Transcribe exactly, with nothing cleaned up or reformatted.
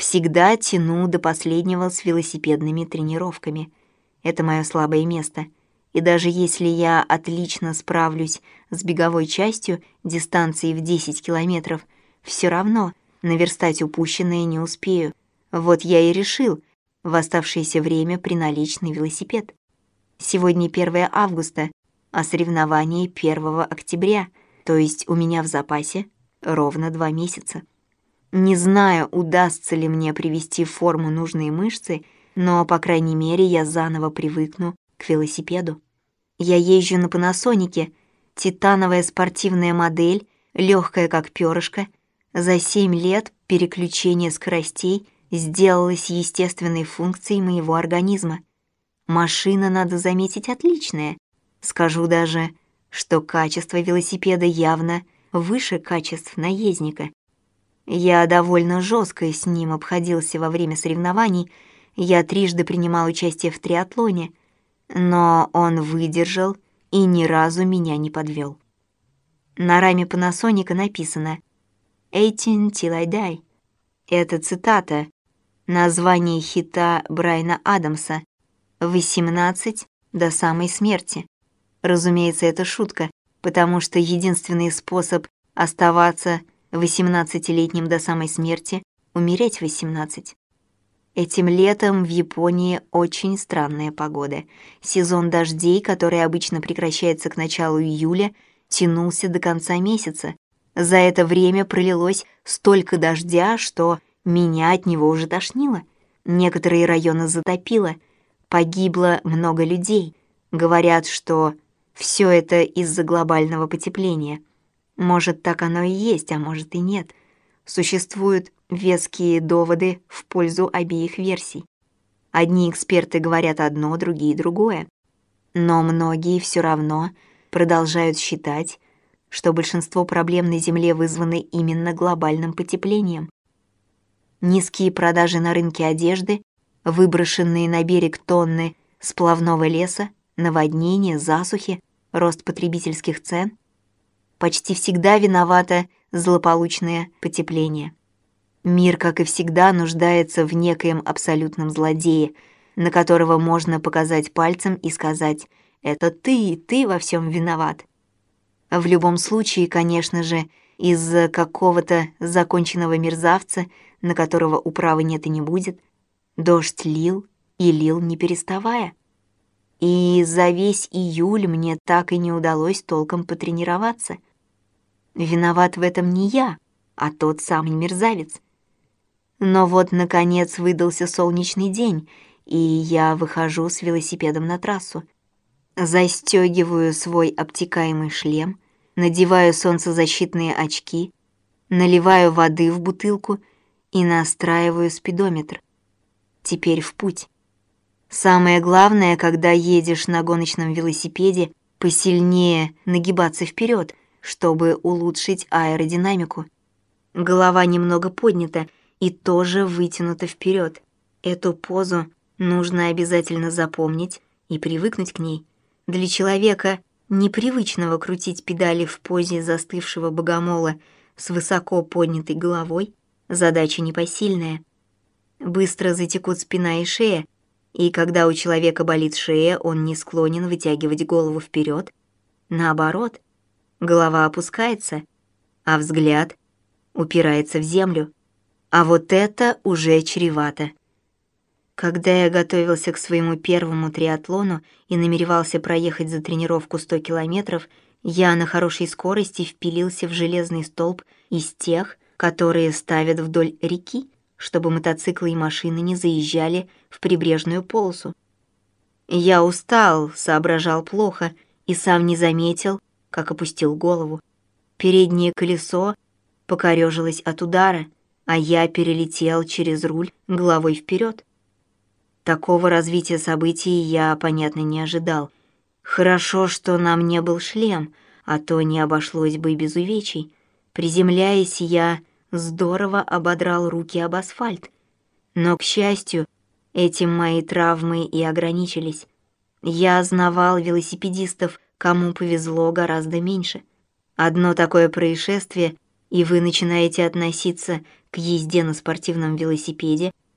Всегда тяну до последнего с велосипедными тренировками. Это моё слабое место. И даже если я отлично справлюсь с беговой частью дистанции в десять километров, всё равно наверстать упущенное не успею. Вот я и решил в оставшееся время приналечь на велосипед. Сегодня первое августа, а соревнование первого октября, то есть у меня в запасе ровно два месяца. Не знаю, удастся ли мне привести в форму нужные мышцы, но, по крайней мере, я заново привыкну к велосипеду. Я езжу на Панасонике, титановая спортивная модель, легкая как перышко. За семь лет переключение скоростей сделалось естественной функцией моего организма. Машина, надо заметить, отличная. Скажу даже, что качество велосипеда явно выше качеств наездника. Я довольно жестко с ним обходился во время соревнований, я трижды принимал участие в триатлоне, но он выдержал и ни разу меня не подвел. На раме Панасоника написано «eighteen till I die». Это цитата, название хита Брайана Адамса «восемнадцать до самой смерти». Разумеется, это шутка, потому что единственный способ оставаться восемнадцатилетним до самой смерти — умереть в восемнадцать. Этим летом в Японии очень странная погода. Сезон дождей, который обычно прекращается к началу июля, тянулся до конца месяца. За это время пролилось столько дождя, что меня от него уже тошнило. Некоторые районы затопило, погибло много людей. Говорят, что все это из-за глобального потепления. Может, так оно и есть, а может и нет. Существуют веские доводы в пользу обеих версий. Одни эксперты говорят одно, другие — другое. Но многие все равно продолжают считать, что большинство проблем на Земле вызваны именно глобальным потеплением. Низкие продажи на рынке одежды, выброшенные на берег тонны сплавного леса, наводнения, засухи, рост потребительских цен — почти всегда виновато злополучное потепление. Мир, как и всегда, нуждается в некоем абсолютном злодее, на которого можно показать пальцем и сказать «это ты, ты во всем виноват». В любом случае, конечно же, из-за какого-то законченного мерзавца, на которого управы нет и не будет, дождь лил и лил не переставая. И за весь июль мне так и не удалось толком потренироваться. Виноват в этом не я, а тот самый мерзавец. Но вот, наконец, выдался солнечный день, и я выхожу с велосипедом на трассу. Застёгиваю свой обтекаемый шлем, надеваю солнцезащитные очки, наливаю воды в бутылку и настраиваю спидометр. Теперь в путь. Самое главное, когда едешь на гоночном велосипеде, посильнее нагибаться вперед, чтобы улучшить аэродинамику. Голова немного поднята и тоже вытянута вперед. Эту позу нужно обязательно запомнить и привыкнуть к ней. Для человека, непривычного крутить педали в позе застывшего богомола с высоко поднятой головой, задача непосильная. Быстро затекут спина и шея, и когда у человека болит шея, он не склонен вытягивать голову вперед. Наоборот, голова опускается, а взгляд упирается в землю. А вот это уже чревато. Когда я готовился к своему первому триатлону и намеревался проехать за тренировку сто километров, я на хорошей скорости впилился в железный столб из тех, которые ставят вдоль реки, чтобы мотоциклы и машины не заезжали в прибрежную полосу. Я устал, соображал плохо и сам не заметил, как опустил голову. Переднее колесо покорёжилось от удара, а я перелетел через руль головой вперед. Такого развития событий я, понятно, не ожидал. Хорошо, что на мне был шлем, а то не обошлось бы без увечий. Приземляясь, я здорово ободрал руки об асфальт. Но, к счастью, этим мои травмы и ограничились. Я знавал велосипедистов, кому повезло гораздо меньше. Одно такое происшествие, и вы начинаете относиться к езде на спортивном велосипеде